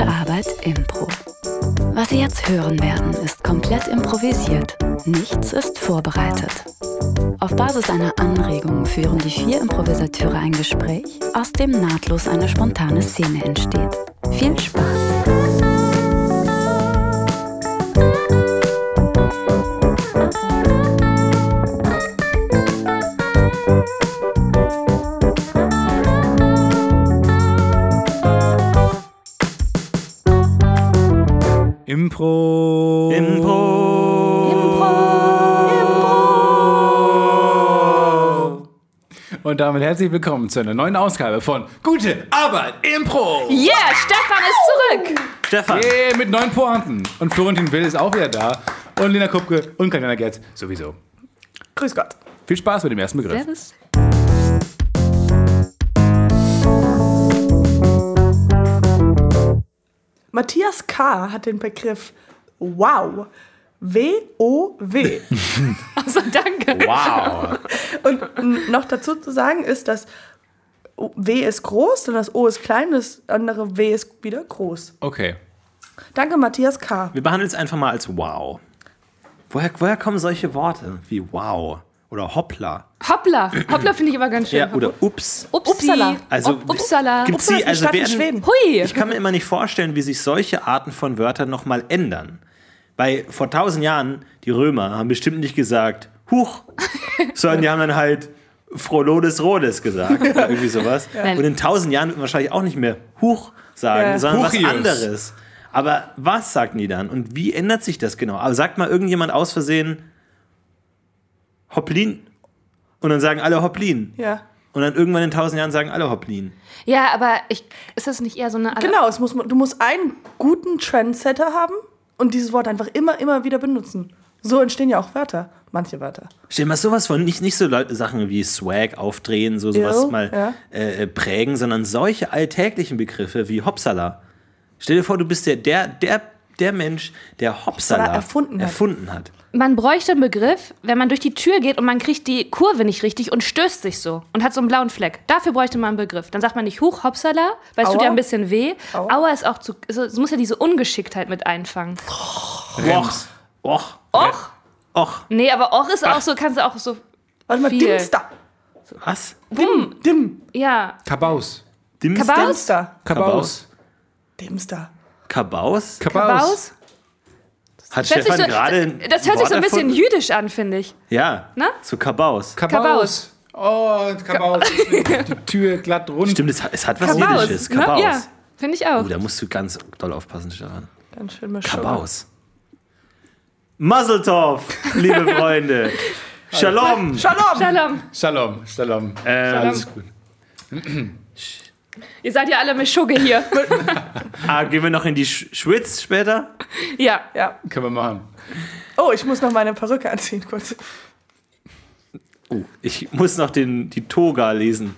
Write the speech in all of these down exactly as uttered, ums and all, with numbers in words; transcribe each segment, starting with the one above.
Gute Arbeit Impro. Was Sie jetzt hören werden, ist komplett improvisiert. Nichts ist vorbereitet. Auf Basis einer Anregung führen die vier Improvisateure ein Gespräch, aus dem nahtlos eine spontane Szene entsteht. Viel Spaß! Impro. Impro. Impro. Und damit herzlich willkommen zu einer neuen Ausgabe von Gute Arbeit Impro. Yeah, Stefan ist zurück. Stefan. Yeah, mit neuen Pointen. Und Florentin Will ist auch wieder da. Und Lena Kupke und Katjana Gerz sowieso. Grüß Gott. Viel Spaß mit dem ersten Begriff. Servus. Matthias K. hat den Begriff Wow. W O W. Also danke. Wow. Und noch dazu zu sagen ist, dass W ist groß, dann das O ist klein, das andere W ist wieder groß. Okay. Danke, Matthias K. Wir behandeln es einfach mal als Wow. Woher, woher kommen solche Worte wie Wow oder Hoppla? Hoppla. Hoppla finde ich aber ganz schön. Ja, oder Ups. Upsi. Upsala. Also, Upsala. Gibt's Upsala die, ist eine also Stadt in werden, Schweden. Hui. Ich kann mir immer nicht vorstellen, wie sich solche Arten von Wörtern nochmal ändern. Weil vor tausend Jahren, die Römer haben bestimmt nicht gesagt, Huch, sondern die haben dann halt Frohlodes Rodes gesagt oder irgendwie sowas. Ja. Und in tausend Jahren wird man wahrscheinlich auch nicht mehr Huch sagen, Ja. sondern Huchius. was anderes. Aber was sagten die dann? Und wie ändert sich das genau? Aber sagt mal irgendjemand aus Versehen Hopplin und dann sagen alle Hopplin. Ja. Und dann irgendwann in tausend Jahren sagen alle Hopplin. Ja, aber ich, ist das nicht eher so eine... Genau, es muss, du musst einen guten Trendsetter haben und dieses Wort einfach immer, immer wieder benutzen. So entstehen ja auch Wörter, manche Wörter. Stell dir mal sowas von, nicht, nicht so Leute, Sachen wie Swag aufdrehen, so sowas Jo, mal ja. äh, prägen, sondern solche alltäglichen Begriffe wie Hopsala. Stell dir vor, du bist der, der, der, der Mensch, der Hopsala, Hopsala erfunden hat. erfunden hat. Man bräuchte einen Begriff, wenn man durch die Tür geht und man kriegt die Kurve nicht richtig und stößt sich so und hat so einen blauen Fleck. Dafür bräuchte man einen Begriff. Dann sagt man nicht Huch, Hopsala, weil es Aua. tut ja ein bisschen weh. Aua. Aua ist auch zu... Also, es muss ja diese Ungeschicktheit mit einfangen. Och, och, Och? och. Nee, aber Och ist auch so, kannst du auch so... Warte mal, Viel. Dimster. Was? Dim, Dim, Ja. Kabaus. Dimster? Kabaus? Dimster. Kabaus. Dimster. Kabaus? Kabaus? Hat Das hört sich Stefan so, gerade ein das hört sich so ein Wort bisschen erfunden? jüdisch an, finde ich. Ja, Na? zu Kabaus. Kabaus. Oh, und Kabaus. Die Tür glatt rund. Stimmt, es hat, es hat was Kabaus. Jüdisches. Ne? Kabaus. Ja, finde ich auch. Oh, da musst du ganz doll aufpassen, Stefan. Ganz schön Mischung. Kabaus. Mazeltov, liebe Freunde. Shalom. Shalom. Shalom. Shalom. Shalom. Äh, Alles gut. Ihr seid ja alle Mischugge hier. ah, gehen wir noch in die Sch Schwitz später? Ja. Ja. Können wir machen. Oh, ich muss noch meine Perücke anziehen, kurz. Oh, ich muss noch den, die Toga lesen.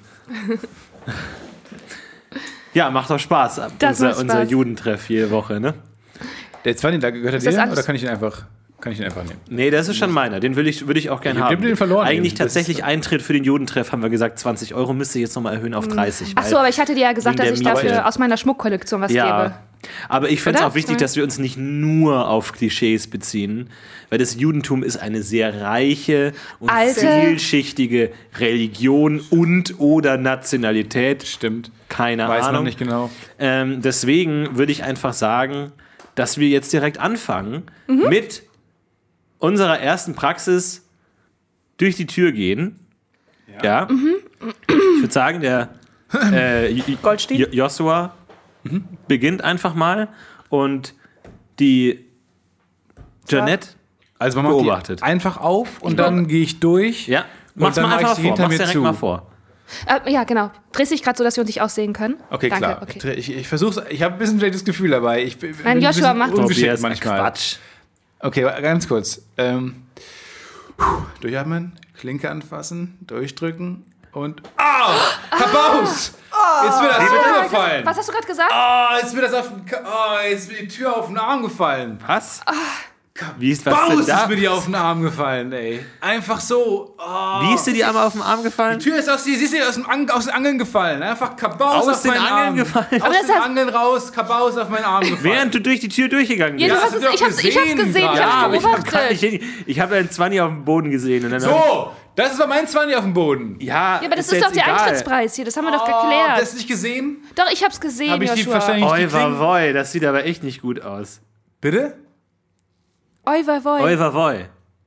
Ja, macht doch Spaß. Das unser, macht Spaß. unser Judentreff jede Woche, ne? Der zweite, da gehört er das dir alles- oder kann ich ihn einfach, kann ich ihn einfach nehmen? Nee, das ist schon meiner. Den will ich, würde ich auch gerne Ich hab haben. den verloren Eigentlich eben. Das tatsächlich ist- Eintritt für den Judentreff, haben wir gesagt, zwanzig Euro müsste ich jetzt nochmal erhöhen auf dreißig. Ach so, aber ich hatte dir ja gesagt, wegen dass ich der dafür Miete. aus meiner Schmuckkollektion was Ja, gebe. aber ich finde es Oder? auch wichtig, dass wir uns nicht nur auf Klischees beziehen, weil das Judentum ist eine sehr reiche und Alte- vielschichtige Religion und oder Nationalität. Stimmt. Keine Weiß Ahnung. man nicht genau. Ähm, deswegen würde ich einfach sagen, dass wir jetzt direkt anfangen mit unserer ersten Praxis durch die Tür gehen. Ja. Ich würde sagen, der äh, J- Goldstein? J- Joshua beginnt einfach mal und die Janette, Also man macht Beobachtet. die einfach auf und dann gehe ich durch. ja, Und mach's dann mal mach ich einfach sie vor, hinter mach's mir direkt zu. mal vor. Äh, ja, genau. Drehst dich gerade so, dass wir uns nicht aussehen können? Okay, Danke, klar. Okay. Ich, ich versuche ich habe ein bisschen schlechtes Gefühl dabei. Ich bin Nein, bin Joshua ein macht bisschen das. ungeschickt Tobias, manchmal. Quatsch. Okay, ganz kurz. Ähm, durchatmen, Klinke anfassen, durchdrücken und... Ah! Kabaus! Jetzt wird das umgefallen. Was hast du gerade gesagt? Oh, jetzt wird das auf den, Ka- oh, jetzt ist mir die Tür auf den Arm gefallen. Was? Wie ist, was Baus denn da? ist mir die auf den Arm gefallen, ey. Einfach so. Oh. Wie ist dir die einmal auf den Arm gefallen? Die Tür ist aus, die, sie ist dir aus, dem Ang, aus den Angeln gefallen. Einfach Kabaus Aus auf den meinen Angeln Arm. gefallen? Aus Aber das den hat- Angeln raus, Kabaus auf meinen Arm gefallen. Während du durch die Tür durchgegangen bist. Ja, du Ja, hast hast es, du ich doch hab's, ich hab's gesehen gesehen, ich gerade. hab's aber ich hab, grad beobachtet. nicht, ich habe deinen Zwanni auf dem Boden gesehen. Und dann So, das ist bei meinem Zwanni auf dem Boden. Ja, Ja, aber das ist, jetzt doch der egal. Eintrittspreis hier, das haben wir doch Oh, geklärt. das nicht gesehen? Doch, ich hab's gesehen, Hab ich die Joshua. wahrscheinlich- Oi, die klingen- wa, voi, das sieht aber echt nicht gut aus. Bitte? Oi, voi, voi. Oi, wa, voi.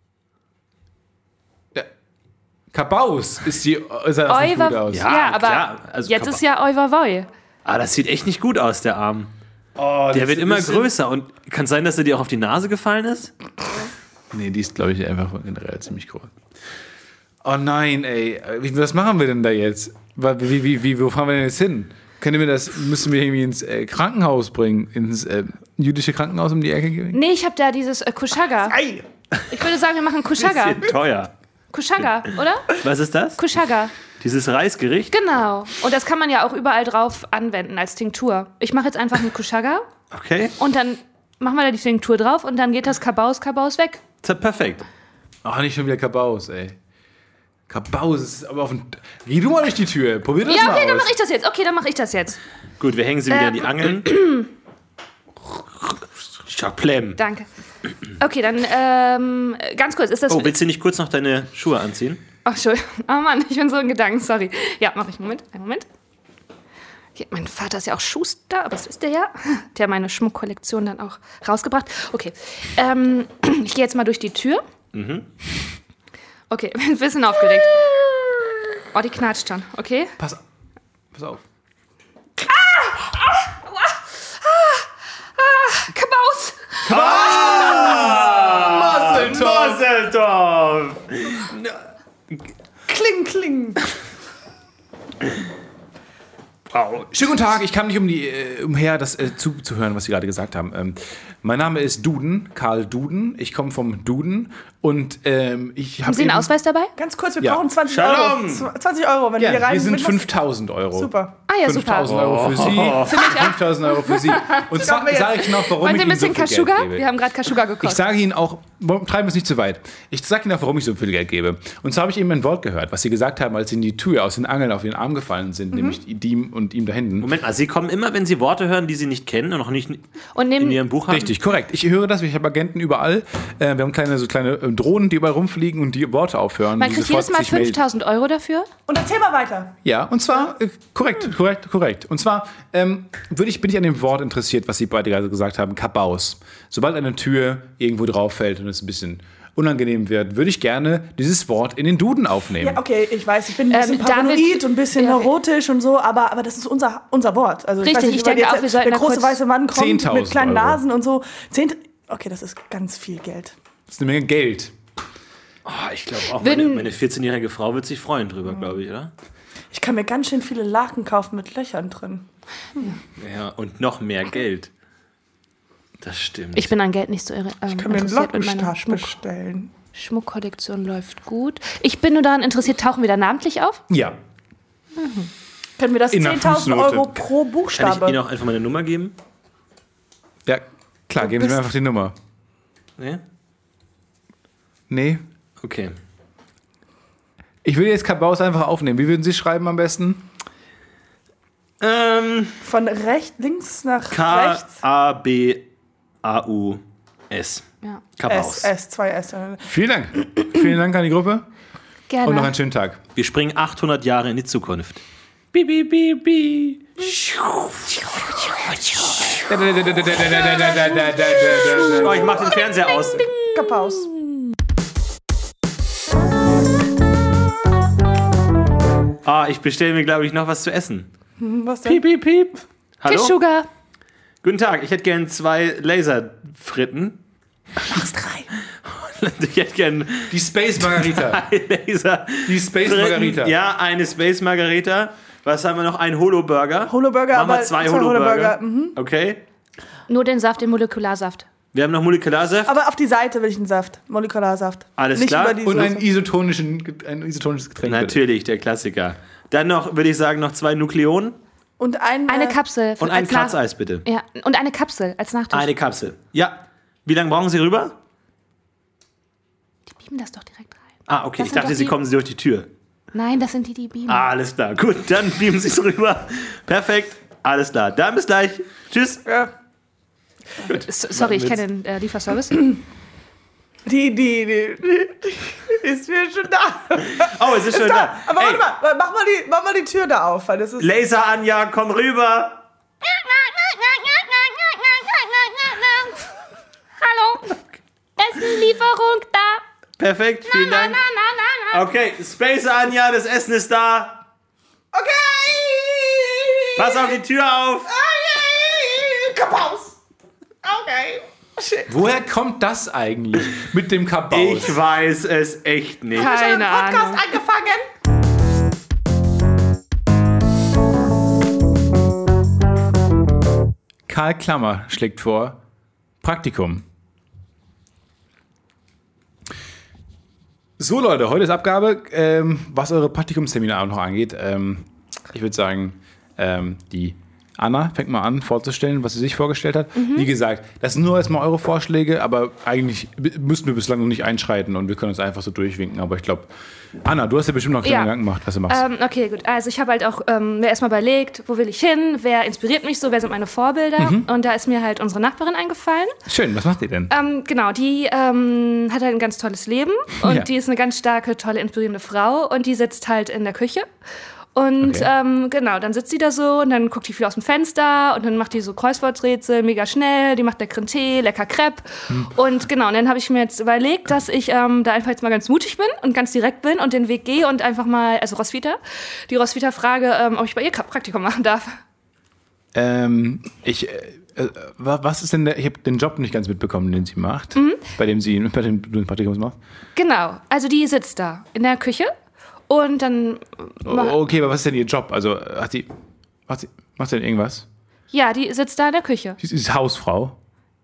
Kabaus ist die, ist das Oi, nicht va- gut aus. Ja, Ja, aber klar, also jetzt Kaba- ist ja Oi, voi, voi. Ah, das sieht echt nicht gut aus, der Arm. Oh, Der das wird ist immer ein bisschen- größer. Und kann es sein, dass er dir auch auf die Nase gefallen ist? Nee, die ist, glaube ich, einfach generell ziemlich groß. Oh nein, ey. Wie, was machen wir denn da jetzt? Wie, wie, wie, wo fahren wir denn jetzt hin? Können wir das, müssen wir irgendwie ins äh, Krankenhaus bringen? Ins äh, jüdische Krankenhaus um die Ecke gehen? Nee, ich hab da dieses äh, Kushaga. Ei! Ich würde sagen, wir machen Kushaga. Bisschen teuer. Kushaga, oder? Was ist das? Kushaga. Dieses Reisgericht? Genau. Und das kann man ja auch überall drauf anwenden als Tinktur. Ich mache jetzt einfach einen Kushaga Okay. und dann machen wir da die Tinktur drauf und dann geht das Kabaus, Kabaus weg. Z- Perfekt. Ach, nicht schon wieder Kabaus, ey. Kabaus ist aber auf den. Geh du mal durch die Tür. Probier das Ja, mal okay, dann aus. mache ich das jetzt. Okay, dann mache ich das jetzt. Gut, wir hängen sie wieder Äh, an die Angeln. Schaplem. Danke. Okay, dann ähm, ganz kurz. Ist das... Oh, willst du nicht kurz noch deine Schuhe anziehen? Ach, Entschuldigung. Oh Mann, ich bin so in Gedanken, sorry. Ja, mache ich. Moment, einen Moment. Hier, mein Vater ist ja auch Schuster, aber das wisst ihr ja. Der hat meine Schmuckkollektion dann auch rausgebracht. Okay, ähm, ich gehe jetzt mal durch die Tür. Okay, bin ein bisschen aufgeregt. Oh, die knatscht schon, okay? Pass, pass auf. Kabaus! Mosseltorf! Kling, kling. Wow. Schönen guten Tag, ich kam nicht um die, äh, umher, das äh, zuzuhören, was Sie gerade gesagt haben. Ähm, mein Name ist Duden, Karl Duden. Ich komme vom Duden und ähm, ich habe. Haben Sie einen Ausweis dabei? Ganz kurz, wir Ja. brauchen zwanzig Shalom. Euro. Zw- zwanzig Euro, wenn Ja, wir rein wir sind mit was- fünftausend Euro. Super. Ah ja, super. fünftausend Euro für Sie, fünftausend Euro für Sie. Und zwar wir jetzt- sage ich noch, warum Wollen ich Sie ein Ihnen so bisschen viel Geld Kashuga? gebe. Wir haben gerade Kashuga Ich gekostet. sage Ihnen auch, treiben wir es nicht zu weit. Ich sage Ihnen auch, warum ich so viel Geld gebe. Und zwar habe ich eben ein Wort gehört, was Sie gesagt haben, als Sie in die Tür aus den Angeln auf Ihren Arm gefallen sind, nämlich ihm und ihm da hinten. Moment mal, Sie kommen immer, wenn Sie Worte hören, die Sie nicht kennen und noch nicht Und in nehmen, Ihrem Buch haben? Richtig, korrekt. Ich höre das, ich habe Agenten überall. Äh, wir haben kleine, so kleine äh, Drohnen, die überall rumfliegen und die Worte aufhören. man die kriegt sofort jedes Mal sich melden. fünftausend Euro dafür. Und erzähl mal weiter. Ja, und zwar, äh, korrekt, korrekt, korrekt. Und zwar ähm, würde ich, bin ich an dem Wort interessiert, was Sie beide gerade gesagt haben, Kabaus. Sobald eine Tür irgendwo drauf fällt und es ein bisschen unangenehm wird, würde ich gerne dieses Wort in den Duden aufnehmen. Ja, okay, ich weiß, ich bin ein Ähm, bisschen David- paranoid und ein bisschen Ja. neurotisch und so, aber, aber das ist unser, unser Wort. Also, Richtig, weiß nicht, ich weil denke jetzt auch, wir sollten der da große kurz weiße Mann kommt mit zehntausend kleinen Euro. Nasen und so. Zehn, okay, das ist ganz viel Geld. Das ist eine Menge Geld. Oh, ich glaube auch, Würden- meine, meine vierzehnjährige Frau wird sich freuen drüber, glaube ich, oder? Ich kann mir ganz schön viele Laken kaufen mit Löchern drin. Ja, und noch mehr Geld. Das stimmt. Ich bin an Geld nicht so irre. Ähm, Ich kann mir einen interessiert mit meiner Lockenstab Schmuck, bestellen. Schmuckkollektion läuft gut. Ich bin nur daran interessiert, tauchen wir da namentlich auf? Ja. Können wir das In der zehntausend Fußnote. Euro pro Kann ich Buchstabe? Ihnen auch einfach meine Nummer geben? Ja, klar, geben Sie mir bist- einfach die Nummer. Nee? Nee. Okay. Ich will jetzt Kabaus einfach aufnehmen. Wie würden Sie schreiben am besten? Ähm, Von rechts, links nach K rechts. A B A U S. Ja. Kabaus. S, S, zwei S. Vielen Dank. Vielen Dank an die Gruppe Gerne. und noch einen schönen Tag. Wir springen achthundert Jahre in die Zukunft. Bi, bi, bi, bi. Oh, ich mach den Fernseher aus. Kapaus. Ah, ich bestelle mir, glaube ich, noch was zu essen. Was denn? Piep, piep, piep. Hallo? Kishuga. Guten Tag, ich hätte gern zwei Laserfritten. Mach's drei. Ich hätte gern Die Space Margarita. Laser. Die Space Margarita. Ja, eine Space Margarita. Was haben wir noch? Ein Holo-Burger. Holo-Burger, Machen wir aber zwei zwei Holo-Burger. Holo-Burger, mhm. Okay. Nur den Saft, den Molekularsaft. Wir haben noch Molekularsaft. Aber auf die Seite will ich einen Saft. Molekularsaft. Alles Nicht klar. Über die Und ein, Soße. isotonischen, ein isotonisches Getränk. bitte. Natürlich, der Klassiker. Dann noch, würde ich sagen, noch zwei Nukleonen Und ein, Eine äh, Kapsel. und ein als Nach- Kratzeis, bitte. Ja, und eine Kapsel als Nachtisch. Eine Kapsel. Ja. Wie lange brauchen Sie rüber? Die beamen das doch direkt rein. Ah, okay. Das Ich sind dachte, doch sie die- kommen durch die Tür. Nein, das sind die, die beamen. Ah, alles klar. Gut, dann beamen sie es rüber. Perfekt. Alles klar. Dann bis gleich. Tschüss. S- Sorry, ich kenne den äh, Lieferservice. Die, die, die, die ist mir schon da. Oh, es ist, schon Da. da. Aber Ey, warte mal, mach mal, die, mach mal die Tür da auf, weil das ist. Laser Anja, komm rüber. Hallo, Essenlieferung da. Perfekt, vielen Na, Dank. na, na, na, na. Okay, Space Anja, das Essen ist da. Okay! Pass auf die Tür auf. Okay! Kapaus! Okay. Shit. Woher kommt das eigentlich mit dem Kabaus? Ich weiß es echt nicht. Ich habe einen Keine Podcast Ahnung. angefangen. Karl Klammer schlägt vor, Praktikum. So Leute, heute ist Abgabe, ähm, was eure Praktikumsseminare noch angeht. Ähm, ich würde sagen, ähm, die Anna fängt mal an vorzustellen, was sie sich vorgestellt hat. Mhm. Wie gesagt, das sind nur erstmal eure Vorschläge, aber eigentlich b- müssten wir bislang noch nicht einschreiten und wir können uns einfach so durchwinken. Aber ich glaube, Anna, du hast ja bestimmt noch Ja. Gedanken gemacht, was du machst. Ähm, okay, gut. Also ich habe halt auch ähm, mir erstmal überlegt, wo will ich hin, wer inspiriert mich so, wer sind meine Vorbilder. Mhm. Und da ist mir halt unsere Nachbarin eingefallen. Schön, was macht ihr denn? Ähm, genau, die ähm, hat halt ein ganz tolles Leben und Ja. die ist eine ganz starke, tolle, inspirierende Frau und die sitzt halt in der Küche. Und Okay. ähm, genau, dann sitzt sie da so und dann guckt die viel aus dem Fenster und dann macht die so Kreuzworträtsel mega schnell, die macht leckeren Tee, lecker Crepe. Hm. Und genau, und dann habe ich mir jetzt überlegt, dass ich ähm, da einfach jetzt mal ganz mutig bin und ganz direkt bin und den Weg gehe und einfach mal, also Roswitha, die Roswitha frage, ähm, ob ich bei ihr Praktikum machen darf. Ähm, ich, äh, äh, wa- was ist denn der, ich habe den Job nicht ganz mitbekommen, den sie macht, Mhm. bei dem sie, bei dem du ein Praktikum machst. Genau, also die sitzt da in der Küche und dann ma- Oh, okay, aber was ist denn ihr Job? Also, äh, hat sie, macht sie, macht sie denn irgendwas? ja, die sitzt da in der Küche. Sie ist Hausfrau.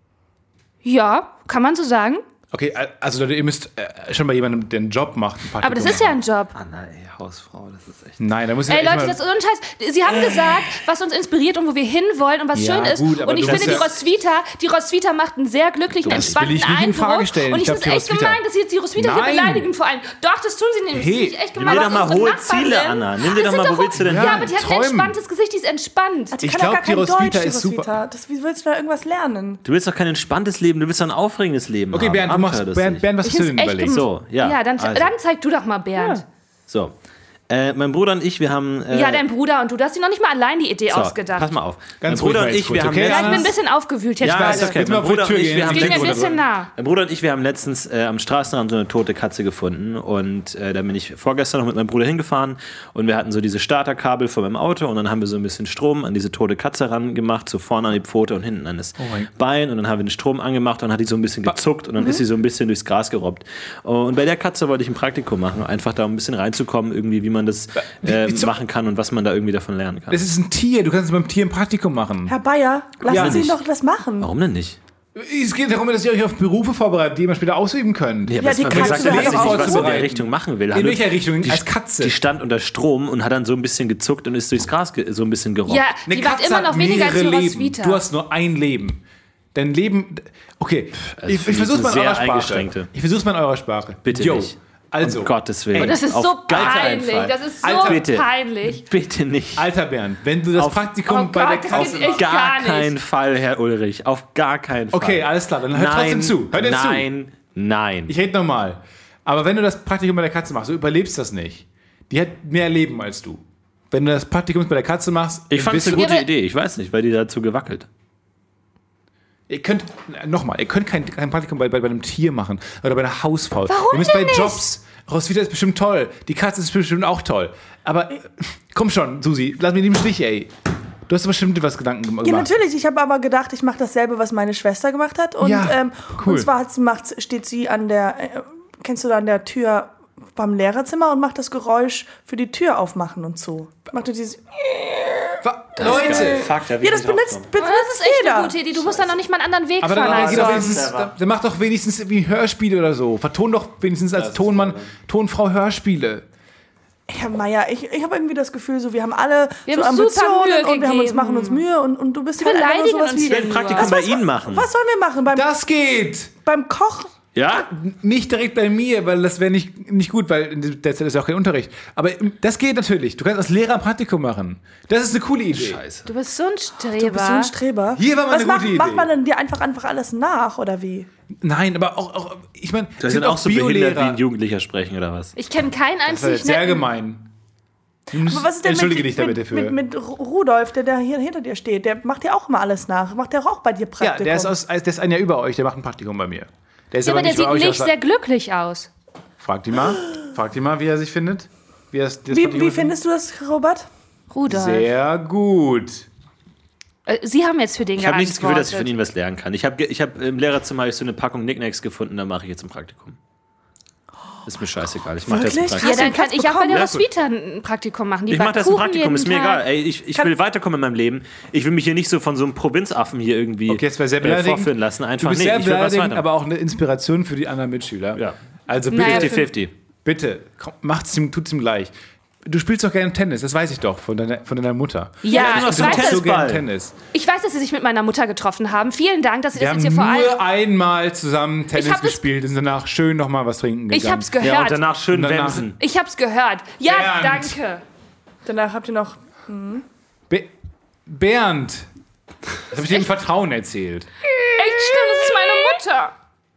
Ja, kann man so sagen. Okay, äh, also Leute, ihr müsst äh, schon bei jemandem, der einen Job macht, ein Praktikum Aber das ist ja ein machen. Job. Anna, ey, Hausfrau, das ist echt... Nein, da muss ich Ey echt Leute, mal, das ist so ein Scheiß. Sie haben gesagt, was uns inspiriert und wo wir hinwollen und was Ja, schön ist. gut, aber und ich du finde, die musst Roswitha, die Roswitha macht einen sehr glücklichen, Das entspannten will ich nicht in Eindruck. Frage stellen. Und Ich ich finde glaub, es die echt Roswitha- gemein, dass sie jetzt die Roswitha hier Nein. beleidigen vor allem. Doch, das tun sie nämlich. Hey, Das finde ich echt nimm gemein. dir aber doch mal unsere hohe Nachbarin- Ziele, Anna. Nimm dir Das doch mal, sind wo willst du denn Ja, hin? aber die hat ein träumen. entspanntes Gesicht, die ist entspannt. Die Ich kann glaub, doch gar die kein Roswitha Deutsch, die ist super. Roswitha. Das, wie willst du da irgendwas lernen? Du willst doch kein entspanntes Leben, du willst doch ein aufregendes Leben Okay, haben. Bernd, du machst, Abenteuer Bernd, lustig. Bernd, was Ich hast du find's denn echt überlegt? gem- So, ja. Ja, dann, also. dann zeig du doch mal, Bernd. So. Äh, mein Bruder und ich, wir haben... Äh, Ja, dein Bruder und du, du hast dir noch nicht mal allein die Idee so, ausgedacht. pass mal auf. Ganz mein Bruder ruhig und mal ich, jetzt wir kurz, haben okay? Ja, ich letztens... bin ein bisschen aufgewühlt jetzt. Ja, weiß ist ich. okay. Jetzt mal Mein vor die Bruder, Tür und ich, gehen. wir haben Ging mir ein letztens, bisschen nah. mein Bruder und ich, wir haben letztens äh, am Straßenrand so eine tote Katze gefunden und äh, da bin ich vorgestern noch mit meinem Bruder hingefahren und wir hatten so diese Starterkabel von meinem Auto und dann haben wir so ein bisschen Strom an diese tote Katze ran gemacht, so vorne an die Pfote und hinten an das mein- Bein und dann haben wir den Strom angemacht und dann hat die so ein bisschen gezuckt und dann ist sie so ein bisschen durchs Gras gerobbt. Und bei der Katze wollte ich ein Praktikum machen, einfach da um ein bisschen reinzukommen, irgendwie wie man das äh, wie zu- machen kann und was man da irgendwie davon lernen kann. Das ist ein Tier, du kannst beim Tier ein Praktikum machen. Herr Bayer, lassen Ja, Sie ihn nicht. doch das machen. Warum denn nicht? Es geht darum, dass ihr euch auf Berufe vorbereitet, die ihr später ausüben könnt. Ja, Ja, was die man Katze sagt, hat ja doch nicht, was in der vorzubereiten. Richtung machen will. In Hallo, welcher Richtung? Die, Als Katze. Die stand unter Strom und hat dann so ein bisschen gezuckt und ist durchs Gras ge so ein bisschen gerobbt. Ja, Eine die macht Katze immer hat noch weniger als die mehrere Leben. Roswitha. Du hast nur ein Leben. Dein Leben. Okay, Also ich, für ich mich versuch's mal in sehr eurer Sprache. eingeschränkte. Ich versuch's mal in eurer Sprache. Bitte Yo. nicht. Also, Um Gottes Willen. Und das ist Auf so gar keinen peinlich. Fall. Das ist so Alter, bitte. peinlich. Bitte nicht. alter Bernd, wenn du das Auf- Praktikum Oh bei der Gott, das Katze geht machst. echt Gar, gar nicht. keinen Fall, Herr Ulrich. Auf gar keinen Fall. Okay, alles klar, dann hört nein, trotzdem zu. Hört jetzt zu. nein, nein. Ich rede nochmal. Aber wenn du das Praktikum bei der Katze machst, du überlebst das nicht. Die hat mehr Leben als du. Wenn du das Praktikum bei der Katze machst, Ich fand es bist eine du- gute Ja, Idee. Ich weiß nicht, weil die dazu gewackelt. Ihr könnt, nochmal, ihr könnt kein, kein Praktikum bei, bei, bei einem Tier machen oder bei einer Hausfrau. Warum ihr müsst denn bei nicht? Jobs. Roswitha ist bestimmt toll. Die Katze ist bestimmt auch toll. Aber äh, komm schon, Susi, lass mich nicht im Stich, ey. Du hast bestimmt was Gedanken gemacht. Ja, natürlich. Ich habe aber gedacht, ich mache dasselbe, was meine Schwester gemacht hat. Und, Ja, ähm, cool. und zwar hat sie, macht, steht sie an der, äh, kennst du da an der Tür beim Lehrerzimmer und macht das Geräusch für die Tür aufmachen und zu. Macht ihr dieses. Wa- Leute! Fuck, da Ja, das benutzt, benutzt Das ist echt jeder. eine gute Idee. Du musst dann noch nicht mal einen anderen Weg Aber dann, fahren. dann, geht doch Also. wenigstens, dann, dann mach doch wenigstens wie Hörspiele oder so. Verton doch wenigstens als Tonmann, Tonfrau Hörspiele. Herr Meier, ich, ich habe irgendwie das Gefühl, so wir haben alle Wir so haben super Ambitionen Mühe und wir haben uns, gegeben. machen uns Mühe und, und du bist Die halt einfach nur beleidigen sowas uns wie. Ich will ein Praktikum Was- bei was- Ihnen machen. Was sollen wir machen? Beim, Das geht! beim Koch? Ja? Nicht direkt bei mir, weil das wäre nicht, nicht gut, weil in der Zeit ist ja auch kein Unterricht. Aber das geht natürlich. Du kannst als Lehrer ein Praktikum machen. Das ist eine coole Idee. Scheiße. Du bist so ein Streber. Du bist so ein Streber. Hier war mal Was eine macht, gute Idee. macht man denn dir einfach, einfach alles nach, oder wie? Nein, aber auch, auch ich meine, Du sind auch so behindert wie ein Jugendlicher sprechen, oder was? Ich kenne keinen Das war einzigen jetzt sehr netten- gemein. Aber was ist denn Entschuldige mit, dich da mit, bitte für. mit, mit Rudolf, der da hier hinter dir steht? Der macht dir auch immer alles nach. Macht der auch bei dir Ja, Praktikum? der ist, aus, der ist ein Jahr über euch, der macht ein Praktikum bei mir. Der ist Ja, aber der nicht sieht bei euch nicht aus- sehr glücklich aus. Fragt ihn mal. Fragt ihn mal, wie er sich findet. Wie, er das das wie, Praktikum wie findest du das, Robert? Rudolf. Sehr gut. Äh, Sie haben jetzt für den Ich habe nicht das Gefühl, dass ich von geantwortet. Ihnen was lernen kann. Ich habe ich hab, im Lehrerzimmer hab ich so eine Packung Knickknacks gefunden, da mache ich jetzt ein Praktikum. Ist mir scheißegal. Ich mache jetzt ein Wirklich? Praktikum. Ja, dann Hast du kann einen ich auch Platz bei der bekommen? Roswitha ein Praktikum machen. Die Ich mache backt das ein Kuchen Praktikum, jeden ist mir Tag. egal. Ey, ich ich will weiterkommen in meinem Leben. Ich will mich hier nicht so von so einem Provinzaffen hier irgendwie Okay, das war sehr äh, beleidigend. vorführen lassen. Du Einfach bist nee, sehr ich will was beleidigend, weiter. aber auch eine Inspiration für die anderen Mitschüler. Ja. Also bitte, Naja, fünfzig fünfzig. bitte, komm, macht's ihm, tut's ihm gleich. Du spielst doch gerne Tennis, das weiß ich doch von deiner, von deiner Mutter. Ja, du ich hast so einen weiß, so dass, gerne Tennisball. Tennis. ich weiß, dass Sie sich mit meiner Mutter getroffen haben. Vielen Dank, dass Sie Wir das haben jetzt hier vor allem... nur einmal zusammen Tennis hab es- gespielt und danach schön nochmal was trinken gegangen. Ich hab's gehört. Ja, und danach schön Und danach- wemsen. Ich hab's gehört. Ja, Bernd. danke. Danach habt ihr noch... Be Bernd, das habe ich dir im Vertrauen erzählt. Echt stimmt, das ist meine Mutter.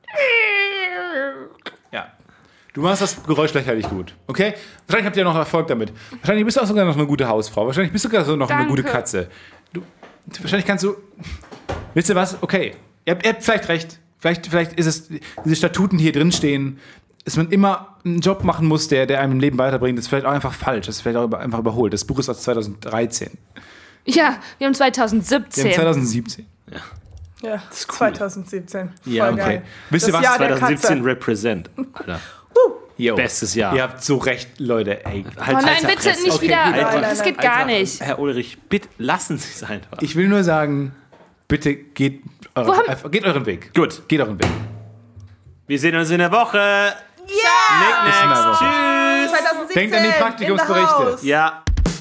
Ja. Du machst das Geräusch lächerlich gut, okay? Wahrscheinlich habt ihr noch Erfolg damit. Wahrscheinlich bist du auch sogar noch eine gute Hausfrau. Wahrscheinlich bist du sogar so noch eine Danke. gute Katze. Du, wahrscheinlich kannst du... Wisst ihr was? Okay. Ihr habt, ihr habt vielleicht recht. Vielleicht, vielleicht ist es... Diese Statuten hier drin stehen, dass man immer einen Job machen muss, der, der einem im Leben weiterbringt. Das ist vielleicht auch einfach falsch. Das ist vielleicht auch über, einfach überholt. Das Buch ist aus zweitausenddreizehn. Ja, wir haben zwanzig siebzehn. Wir haben zweitausendsiebzehn. Ja, ist cool. zwanzig siebzehn. Ja, Voll okay. geil. Wisst ihr Das was? Jahr der zwanzig siebzehn Katze. Represent. Alter. Yo. Bestes Jahr. Ihr habt so recht, Leute. Ey. Halt Oh nein, einfach bitte Fresse. nicht Okay, wieder. nein, nein, das geht nein, gar Alter, nicht. Herr Ulrich, bitte lassen Sie es einfach. Ich will nur sagen, bitte geht, Wo eure, haben- einfach, geht euren Weg. Gut. Geht euren Weg. Wir sehen uns in der Woche. Ja! Bis in der Woche. Tschüss. zwanzig siebzehn. Denkt an die in the Praktikumsberichte. house. Ja.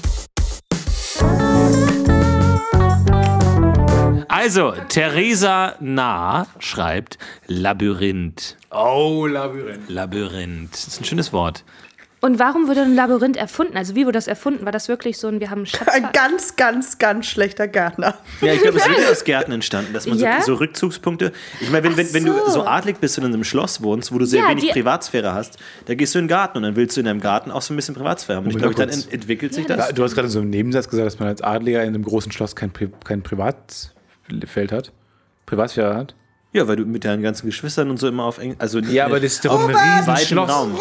Also, Theresa Nah schreibt Labyrinth. Oh, Labyrinth. Labyrinth. Das ist ein schönes Wort. Und warum wurde ein Labyrinth erfunden? Also wie wurde das erfunden? War das wirklich so ein, wir haben einen Schatz... Ein ganz, ganz, ganz schlechter Gärtner. Ja, ich glaube, es ist wirklich aus Gärten entstanden, dass man Ja? so, so Rückzugspunkte. Ich meine, wenn, wenn, wenn du so. so adlig bist und in einem Schloss wohnst, wo du sehr Ja, wenig die- Privatsphäre hast, da gehst du in den Garten und dann willst du in deinem Garten auch so ein bisschen Privatsphäre haben. Und ich glaube, Moment dann mal kurz. ent entwickelt sich Ja, das. Du hast gerade so im Nebensatz gesagt, dass man als Adliger in einem großen Schloss kein, Pri kein Privatfeld hat. Privatsphäre hat. Ja, weil du mit deinen ganzen Geschwistern und so immer auf eng. Also Ja, aber das ist doch ein weiten Riesenschloss. Raum.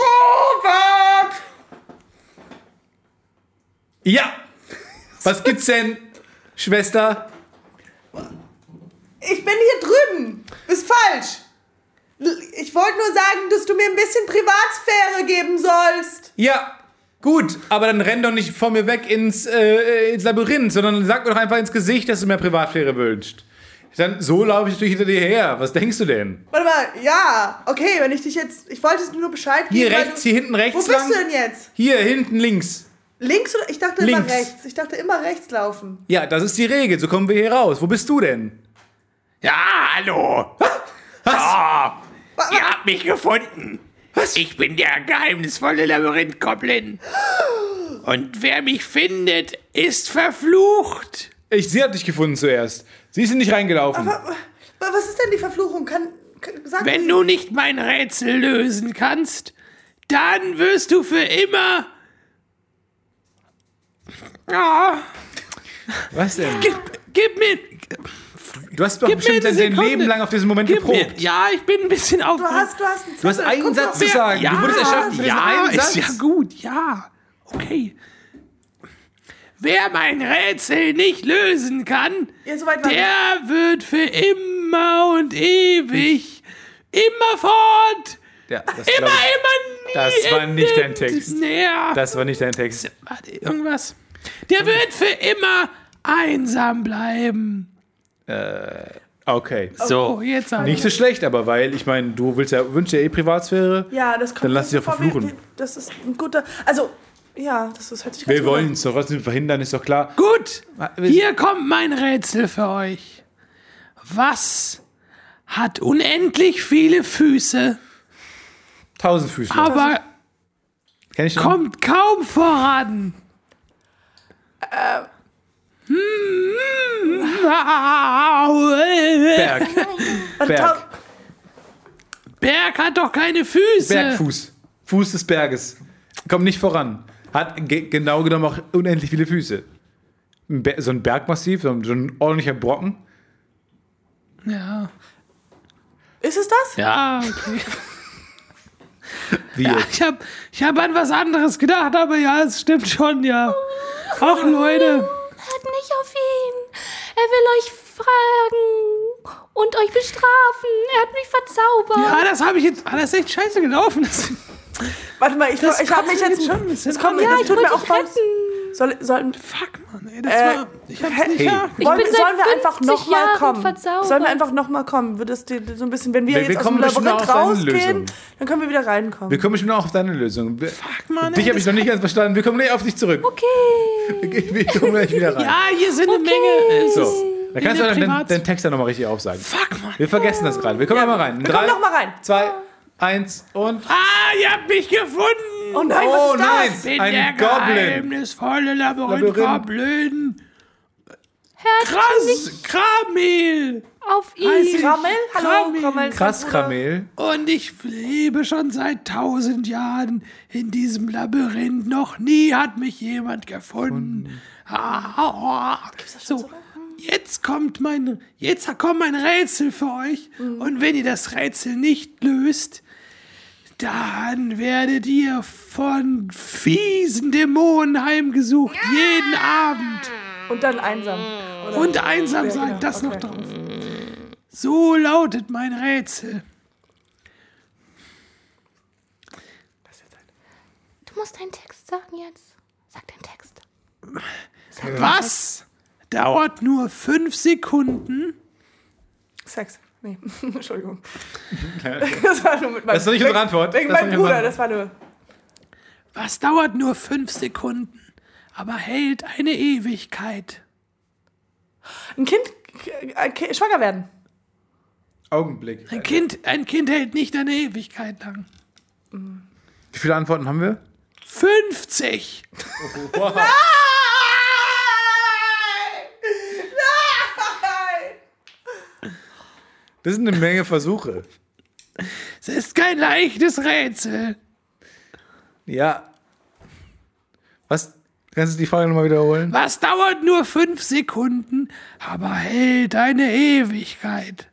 Ja! Was gibt's denn, Schwester? Ich bin hier drüben. Bist falsch. Ich wollte nur sagen, dass du mir ein bisschen Privatsphäre geben sollst. Ja, gut, aber dann renn doch nicht vor mir weg ins, äh, ins Labyrinth, sondern sag mir doch einfach ins Gesicht, dass du mehr Privatsphäre wünschst. Dann so laufe ich natürlich hinter dir her. Was denkst du denn? Warte mal, ja, okay, wenn ich dich jetzt... Ich wollte dir nur Bescheid geben. Hier weil rechts, du, hier hinten rechts Wo bist lang. du denn jetzt? Hier hinten links. Links oder? Ich dachte immer Links. rechts. Ich dachte immer rechts laufen. Ja, das ist die Regel. So kommen wir hier raus. Wo bist du denn? Ja, hallo. Was? Ihr habt mich gefunden. Was? Ich bin der geheimnisvolle Labyrinth-Goblin. Und wer mich findet, ist verflucht. Ich, sie hat dich gefunden zuerst. Sie ist nicht reingelaufen. Wa- Was ist denn die Verfluchung? Kann, kann sag Wenn sie- du nicht mein Rätsel lösen kannst, dann wirst du für immer... Ja, Was denn? gib, gib mir... Du hast doch Gib mir bestimmt eine dein Sekunde. Leben lang auf diesen Moment Gib mir... geprobt. Ja, ich bin ein bisschen Du aufgeregt. hast, du hast einen Du hast Zettel. einen Guck Satz doch. zu sagen. Ja, du wurdest erschaffen für diesen ja, einen Satz. ist ja gut, ja. Okay. Wer mein Rätsel nicht lösen kann, Ja, soweit war der wird für immer und ewig immerfort, Ja, das, immer, glaub ich, immer nie das war nicht dein endet. Text. Ja. das war nicht dein Text. Warte, irgendwas. Der wird für immer einsam bleiben. Okay. So, jetzt aber. Nicht so schlecht, aber weil, ich meine, du willst ja, wünschst ja eh Privatsphäre. Ja, das kommt Dann lass dich doch vor, verfluchen. wie- Das ist ein guter... Also, ja, das ist, hört sich ganz Wir gut wollen an. es doch trotzdem verhindern, ist doch klar. Gut, wir- hier kommt mein Rätsel für euch. Was hat unendlich viele Füße Tausendfüßler. aber Kenn ich noch? kommt kaum voran. Berg. Warte, Berg. tau- Berg hat doch keine Füße. Bergfuß. Fuß des Berges. Kommt nicht voran. Hat ge genau genommen auch unendlich viele Füße. Ein Ber so ein Bergmassiv, so ein, so ein ordentlicher Brocken. Ja, Ist es das? ja, okay. Wie Ja, jetzt? ich habe ich hab an was anderes gedacht, aber ja, es stimmt schon, ja. Ach, Leute. Hört nicht auf ihn. Er will euch fragen und euch bestrafen. Er hat mich verzaubert. Ja, das habe ich jetzt. Ah, das ist echt scheiße gelaufen. Das, Warte mal, ich, Das ich habe kotzt mich jetzt mich schon ein bisschen Das, kommt, an. das ich tut mir wollte auch dich voll. retten. Soll, sollten, fuck, Mann, ey, das Äh, war. Ich hab's nicht hey. gedacht. wollen, bin wir- seit sollen wir einfach fünfzig nochmal Jahren kommen? verzaubert. Sollen wir einfach nochmal kommen? Wird es dir so ein bisschen, wenn wir, Wir- jetzt wir aus dem kommen bestimmt Labyrinth auch auf deine rausgehen, Lösung. dann können wir wieder reinkommen. Wir kommen bestimmt auch auf deine Lösung. Wir, Fuck, Mann, dich ey, habe ich noch nicht ganz verstanden. Wir kommen gleich auf dich zurück. Okay. Wir, wir kommen gleich wieder rein. Ja, hier sind eine Menge. Es ist- So, dann kannst du eine dann den, Privat- den Text dann nochmal richtig aufsagen. Fuck, Mann. Wir vergessen das gerade. Wir kommen ja, mal rein. wir kommen noch mal rein. Zwei, eins und... Ah, ihr habt mich gefunden. Oh nein, Oh was ist nein, das? bin ein der Goblin. geheimnisvolle Labyrinth. Labyrinth-Goblin. Hört Krass, Kramel. auf Heiß ihn. ich- Kramel? Hallo, Kramel. Kramel. Krass, Kramel. Und ich lebe schon seit tausend Jahren in diesem Labyrinth. Noch nie hat mich jemand gefunden. Ah, so, jetzt kommt mein, jetzt kommt mein Rätsel für euch. Und wenn ihr das Rätsel nicht löst, dann werdet ihr von fiesen Dämonen heimgesucht. Jeden Abend. Und dann einsam. Oder? Und einsam Ja, sein, genau, das noch okay. drauf. So lautet mein Rätsel. Du musst deinen Text sagen jetzt. Sag den Text. Was dauert nur fünf Sekunden? Sex. Nee, Entschuldigung. Das war nur mit meinem... Das ist doch nicht unsere Antwort. Wegen Das ist meinem doch nicht Bruder, unsere das war nur... Was dauert nur fünf Sekunden, aber hält eine Ewigkeit? Ein Kind äh, Ki- schwanger werden. Augenblick. Ein Kind, ein Kind hält nicht eine Ewigkeit lang. Wie viele Antworten haben wir? fünfzig! Das sind eine Menge Versuche. Es ist kein leichtes Rätsel. Ja. Was? Kannst du die Frage nochmal wiederholen? Was dauert nur fünf Sekunden, aber hält eine Ewigkeit?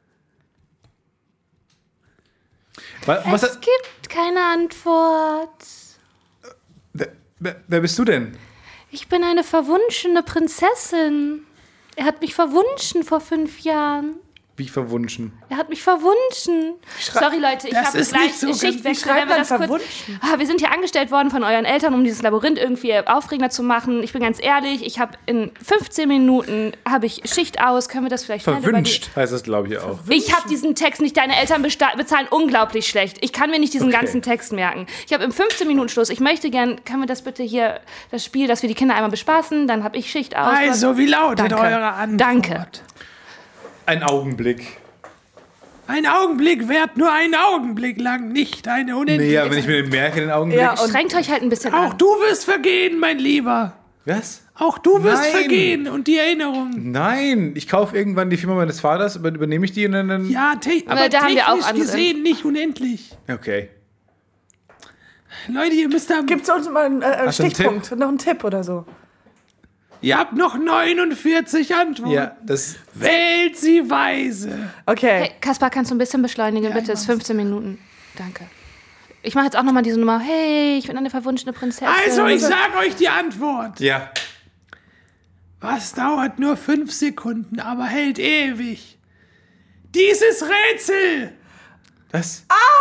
Was, was, Es gibt keine Antwort. wer, wer, wer bist du denn? Ich bin eine verwunschene Prinzessin. Er hat mich verwunschen vor fünf Jahren. Wie verwunschen. Er hat mich verwunschen. Sorry, Leute, ich Das habe ist gleich nicht so ganz- Schichtwechsel. wie schreibt Wenn wir man das kurz, verwunschen? ah, wir sind hier angestellt worden von euren Eltern, um dieses Labyrinth irgendwie aufregender zu machen. Ich bin ganz ehrlich, ich habe in fünfzehn Minuten habe ich Schicht aus. Können wir das vielleicht schnell über die- Verwünscht heißt das, glaube ich, auch. Ich habe diesen Text nicht, deine Eltern besta- bezahlen unglaublich schlecht. Ich kann mir nicht diesen Okay. ganzen Text merken. Ich habe im fünfzehn Minuten Schluss. Ich möchte gern, können wir das bitte hier, das Spiel, dass wir die Kinder einmal bespaßen, dann habe ich Schicht aus. Also, wie lautet Danke. eure Antwort? Danke. Ein Augenblick. Ein Augenblick währt nur einen Augenblick lang, nicht eine unendliche Nee, ja, wenn ich mir den merke, den Augenblick. Ja, und Strengt euch halt ein bisschen Auch an. du wirst vergehen, mein Lieber. Was? Auch du wirst Nein. vergehen und die Erinnerung. Nein, ich kaufe irgendwann die Firma meines Vaters, über- übernehme ich die und dann. dann Ja, te aber da haben wir technisch auch andere. gesehen nicht unendlich. Okay. Leute, ihr müsst da... gibt es uns mal einen äh, Hast du einen Stichpunkt, noch einen Tipp oder so. Ihr habt noch neunundvierzig Antworten. Ja, das. Wählt sie weise. Okay. Hey, Kaspar, kannst du ein bisschen beschleunigen, bitte? Es ist fünfzehn Minuten. Danke. Ich mache jetzt auch nochmal diese Nummer. Hey, ich bin eine verwunschene Prinzessin. Also, ich sag euch die Antwort. Ja. Was dauert nur fünf Sekunden, aber hält ewig? Dieses Rätsel! Was?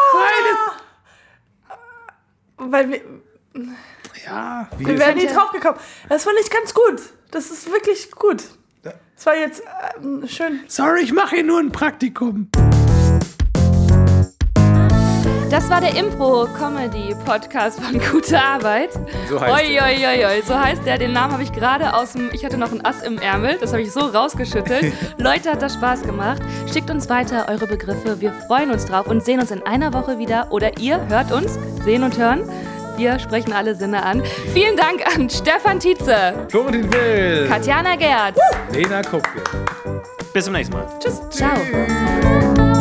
Weil Weil wir, es, ja, wir wären nie drauf gekommen. Das fand ich ganz gut. Das ist wirklich gut. Das war jetzt ähm, schön. sorry, ich mache hier nur ein Praktikum. Das war der Impro-Comedy-Podcast von Gute Arbeit. So heißt oi, oi, oi, oi, so heißt der. Den Namen habe ich gerade aus dem... Ich hatte noch ein Ass im Ärmel. Das habe ich so rausgeschüttelt. Leute, hat das Spaß gemacht. Schickt uns weiter eure Begriffe. Wir freuen uns drauf und sehen uns in einer Woche wieder. Oder ihr hört uns, sehen und hören. Wir sprechen alle Sinne an. Vielen Dank an Stefan Tietze, Florentin Will, Katjana Gerz, Lena Kupke. Bis zum nächsten Mal. Tschüss. Ciao.